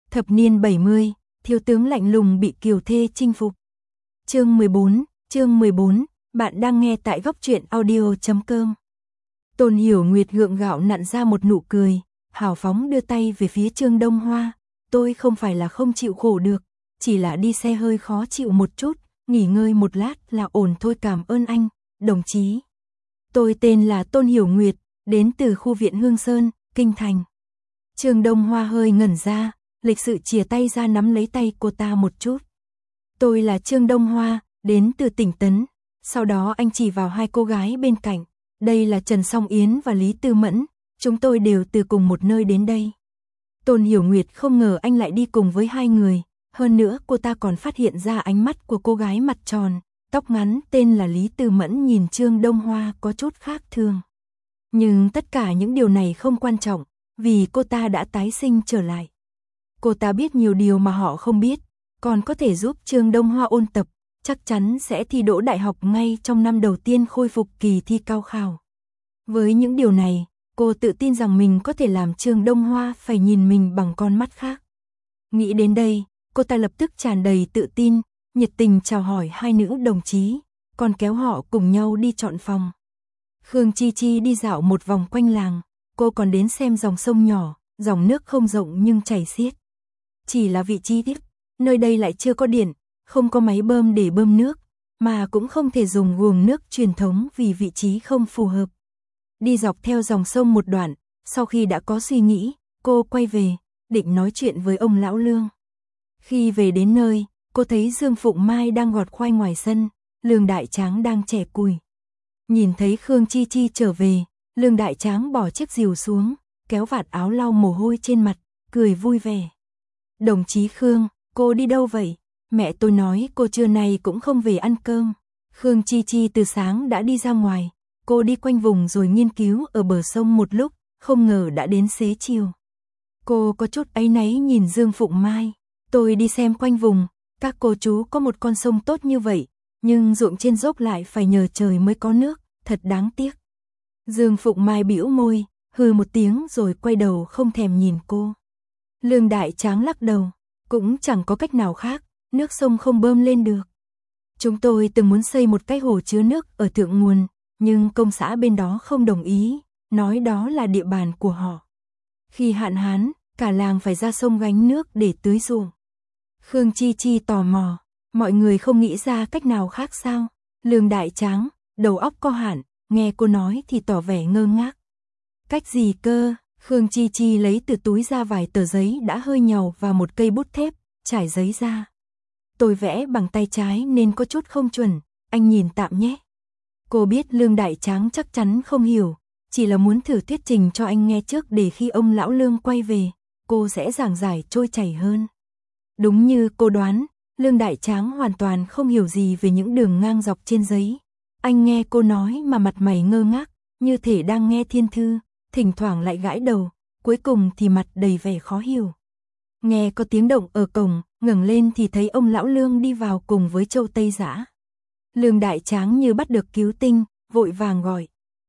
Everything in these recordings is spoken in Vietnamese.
Thập niên 70, thiếu tướng lạnh lùng bị kiều thê chinh phục. Chương 14, bạn đang nghe tại góc truyện audio.com. Tôn Hiểu Nguyệt gượng gạo nặn ra một nụ cười, hào phóng đưa tay về phía Trương Đông Hoa. Tôi không phải là không chịu khổ được, chỉ là đi xe hơi khó chịu một chút, nghỉ ngơi một lát là ổn thôi, cảm ơn anh, đồng chí. Tôi tên là Tôn Hiểu Nguyệt, đến từ khu viện Hương Sơn, Kinh Thành. Trương Đông Hoa hơi ngẩn ra, lịch sự chìa tay ra nắm lấy tay cô ta một chút. Tôi là Trương Đông Hoa, đến từ tỉnh Tấn. Sau đó anh chỉ vào hai cô gái bên cạnh. Đây là Trần Song Yến và Lý Tư Mẫn, chúng tôi đều từ cùng một nơi đến đây. Tôn Hiểu Nguyệt không ngờ anh lại đi cùng với hai người. Hơn nữa cô ta còn phát hiện ra ánh mắt của cô gái mặt tròn, tóc ngắn tên là Lý Tư Mẫn nhìn Trương Đông Hoa có chút khác thường. Nhưng tất cả những điều này không quan trọng, vì cô ta đã tái sinh trở lại. Cô ta biết nhiều điều mà họ không biết, còn có thể giúp Trương Đông Hoa ôn tập, chắc chắn sẽ thi đỗ đại học ngay trong năm đầu tiên khôi phục kỳ thi cao khảo. Với những điều này, cô tự tin rằng mình có thể làm Trương Đông Hoa phải nhìn mình bằng con mắt khác. Nghĩ đến đây, cô ta lập tức tràn đầy tự tin, nhiệt tình chào hỏi hai nữ đồng chí, còn kéo họ cùng nhau đi chọn phòng. Khương Chi Chi đi dạo một vòng quanh làng, cô còn đến xem dòng sông nhỏ, dòng nước không rộng nhưng chảy xiết. Chỉ là vị trí tiếc, nơi đây lại chưa có điện, không có máy bơm để bơm nước, mà cũng không thể dùng guồng nước truyền thống vì vị trí không phù hợp. Đi dọc theo dòng sông một đoạn, sau khi đã có suy nghĩ, cô quay về, định nói chuyện với ông lão Lương. Khi về đến nơi, cô thấy Dương Phụng Mai đang gọt khoai ngoài sân, Lương Đại Tráng đang chẻ củi. Nhìn thấy Khương Chi Chi trở về, Lương Đại Tráng bỏ chiếc rìu xuống, kéo vạt áo lau mồ hôi trên mặt, cười vui vẻ. Đồng chí Khương, cô đi đâu vậy? Mẹ tôi nói cô trưa nay cũng không về ăn cơm. Khương Chi Chi từ sáng đã đi ra ngoài, cô đi quanh vùng rồi nghiên cứu ở bờ sông một lúc, không ngờ đã đến xế chiều. Cô có chút áy náy nhìn Dương Phụng Mai. Tôi đi xem quanh vùng, các cô chú có một con sông tốt như vậy, nhưng ruộng trên dốc lại phải nhờ trời mới có nước, thật đáng tiếc. Dương Phụng Mai bĩu môi, hừ một tiếng rồi quay đầu không thèm nhìn cô. Lương Đại Tráng lắc đầu, cũng chẳng có cách nào khác, nước sông không bơm lên được. Chúng tôi từng muốn xây một cái hồ chứa nước ở thượng nguồn, nhưng công xã bên đó không đồng ý, nói đó là địa bàn của họ. Khi hạn hán, cả làng phải ra sông gánh nước để tưới ruộng. Khương Chi Chi tò mò, mọi người không nghĩ ra cách nào khác sao? Lương Đại Tráng, đầu óc có hạn, nghe cô nói thì tỏ vẻ ngơ ngác. Cách gì cơ? Khương Chi Chi lấy từ túi ra vài tờ giấy đã hơi nhàu và một cây bút thép, trải giấy ra. Tôi vẽ bằng tay trái nên có chút không chuẩn, anh nhìn tạm nhé. Cô biết Lương Đại Tráng chắc chắn không hiểu, chỉ là muốn thử thuyết trình cho anh nghe trước để khi ông lão Lương quay về, cô sẽ giảng giải trôi chảy hơn. Đúng như cô đoán, Lương Đại Tráng hoàn toàn không hiểu gì về những đường ngang dọc trên giấy. Anh nghe cô nói mà mặt mày ngơ ngác, như thể đang nghe thiên thư, thỉnh thoảng lại gãi đầu, cuối cùng thì mặt đầy vẻ khó hiểu. Nghe có tiếng động ở cổng, ngẩng lên thì thấy ông lão Lương đi vào cùng với Châu Tây Dã. Lương Đại Tráng như bắt được cứu tinh, vội vàng gọi.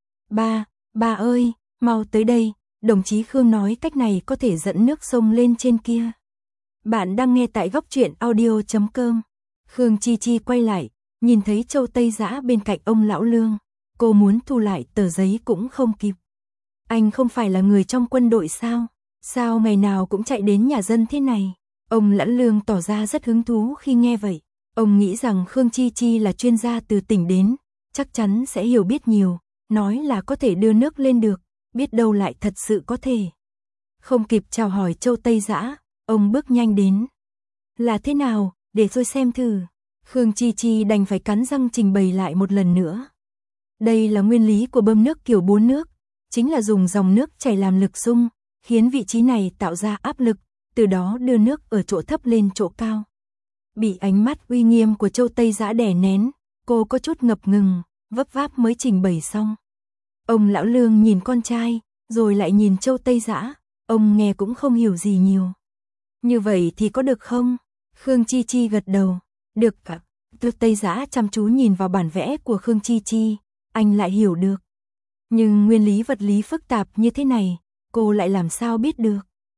Ba ơi, mau tới đây, đồng chí Khương nói cách này có thể dẫn nước sông lên trên kia. Bạn đang nghe tại góc truyện audio.com. Khương Chi Chi quay lại, nhìn thấy Châu Tây Dã bên cạnh ông lão Lương. Cô muốn thu lại tờ giấy cũng không kịp. Anh không phải là người trong quân đội sao? Sao ngày nào cũng chạy đến nhà dân thế này? Ông lão Lương tỏ ra rất hứng thú khi nghe vậy. Ông nghĩ rằng Khương Chi Chi là chuyên gia từ tỉnh đến, chắc chắn sẽ hiểu biết nhiều, nói là có thể đưa nước lên được, biết đâu lại thật sự có thể. Không kịp chào hỏi Châu Tây Dã, ông bước nhanh đến. Là thế nào, để tôi xem thử. Khương Chi Chi đành phải cắn răng trình bày lại một lần nữa. Đây là nguyên lý của bơm nước kiểu 4 nước, chính là dùng dòng nước chảy làm lực xung, khiến vị trí này tạo ra áp lực, từ đó đưa nước ở chỗ thấp lên chỗ cao. Bị ánh mắt uy nghiêm của Châu Tây Dã đè nén, cô có chút ngập ngừng, vấp váp mới trình bày xong. Ông lão Lương nhìn con trai, rồi lại nhìn Châu Tây Dã, ông nghe cũng không hiểu gì nhiều. Như vậy thì có được không? Khương Chi Chi gật đầu. Được ạ. Châu Tây Dã chăm chú nhìn vào bản vẽ của Khương Chi Chi, anh lại hiểu được. Nhưng nguyên lý vật lý phức tạp như thế này, cô lại làm sao biết được?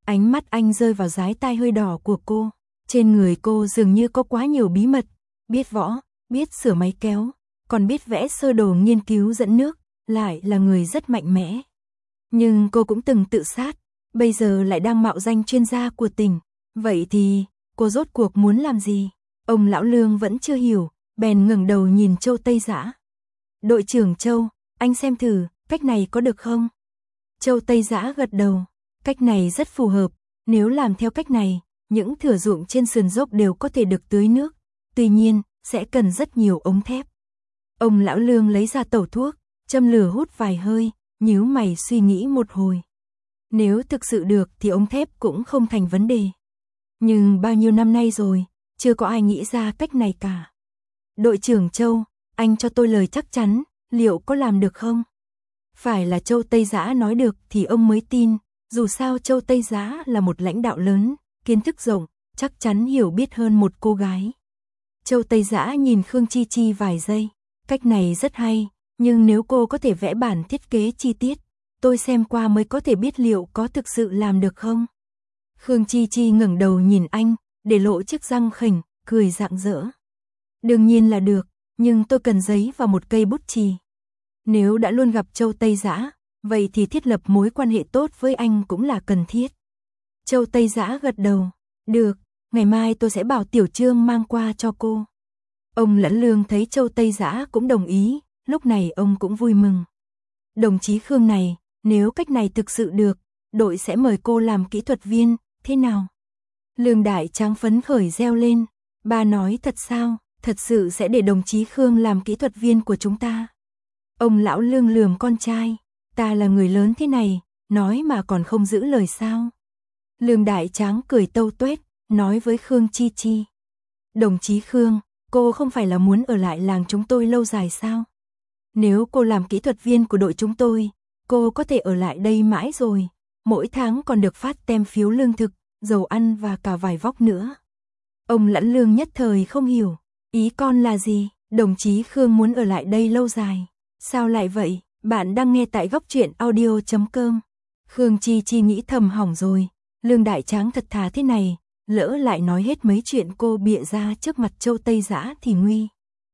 Ánh mắt anh rơi vào dái tai hơi đỏ của cô. Trên người cô dường như có quá nhiều bí mật, biết võ, biết sửa máy kéo, còn biết vẽ sơ đồ nghiên cứu dẫn nước, lại là người rất mạnh mẽ. Nhưng cô cũng từng tự sát, bây giờ lại đang mạo danh chuyên gia của tỉnh. Vậy thì, cô rốt cuộc muốn làm gì? Ông lão Lương vẫn chưa hiểu, bèn ngẩng đầu nhìn Châu Tây Dã. Đội trưởng Châu, anh xem thử, cách này có được không? Châu Tây Dã gật đầu, cách này rất phù hợp, nếu làm theo cách này, những thửa ruộng trên sườn dốc đều có thể được tưới nước, tuy nhiên, sẽ cần rất nhiều ống thép. Ông lão Lương lấy ra tẩu thuốc, châm lửa hút vài hơi, nhíu mày suy nghĩ một hồi. Nếu thực sự được thì ống thép cũng không thành vấn đề. Nhưng bao nhiêu năm nay rồi, chưa có ai nghĩ ra cách này cả. Đội trưởng Châu, anh cho tôi lời chắc chắn, liệu có làm được không? Phải là Châu Tây Dã nói được thì ông mới tin, dù sao Châu Tây Dã là một lãnh đạo lớn, kiến thức rộng, chắc chắn hiểu biết hơn một cô gái. Châu Tây Dã nhìn Khương Chi Chi vài giây, cách này rất hay, nhưng nếu cô có thể vẽ bản thiết kế chi tiết, tôi xem qua mới có thể biết liệu có thực sự làm được không. Khương Chi Chi ngẩng đầu nhìn anh, để lộ chiếc răng khỉnh, cười rạng rỡ. Đương nhiên là được, nhưng tôi cần giấy và một cây bút chì. Nếu đã luôn gặp Châu Tây Dã, vậy thì thiết lập mối quan hệ tốt với anh cũng là cần thiết. Châu Tây Dã gật đầu, được, ngày mai tôi sẽ bảo Tiểu Trương mang qua cho cô. Ông lẫn Lương thấy Châu Tây Dã cũng đồng ý, lúc này ông cũng vui mừng. Đồng chí Khương này, nếu cách này thực sự được, đội sẽ mời cô làm kỹ thuật viên, thế nào? Lương Đại Tráng phấn khởi reo lên, bà nói thật sao, thật sự sẽ để đồng chí Khương làm kỹ thuật viên của chúng ta. Ông lão Lương lườm con trai, ta là người lớn thế này, nói mà còn không giữ lời sao? Lương Đại Tráng cười tâu tuét, nói với Khương Chi Chi. Đồng chí Khương, cô không phải là muốn ở lại làng chúng tôi lâu dài sao? Nếu cô làm kỹ thuật viên của đội chúng tôi, cô có thể ở lại đây mãi rồi, mỗi tháng còn được phát tem phiếu lương thực, dầu ăn và cả vải vóc nữa. Ông lẫn Lương nhất thời không hiểu, ý con là gì, đồng chí Khương muốn ở lại đây lâu dài. Sao lại vậy, bạn đang nghe tại góc truyện audio.com. Khương Chi Chi nghĩ thầm hỏng rồi, Lương Đại Tráng thật thà thế này, lỡ lại nói hết mấy chuyện cô bịa ra trước mặt Châu Tây Dã thì nguy.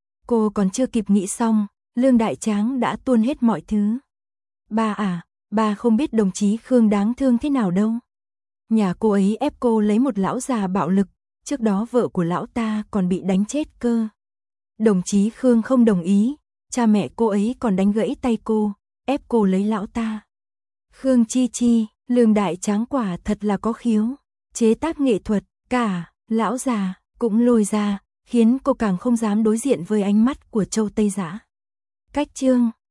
Cô còn chưa kịp nghĩ xong, Lương Đại Tráng đã tuôn hết mọi thứ. Ba à, ba không biết đồng chí Khương đáng thương thế nào đâu. Nhà cô ấy ép cô lấy một lão già bạo lực, trước đó vợ của lão ta còn bị đánh chết cơ. Đồng chí Khương không đồng ý, cha mẹ cô ấy còn đánh gãy tay cô, ép cô lấy lão ta. Khương Chi Chi, Lương Đại Tráng quả thật là có khiếu, chế tác nghệ thuật, cả lão già cũng lôi ra, khiến cô càng không dám đối diện với ánh mắt của Châu Tây Dã. Cách chương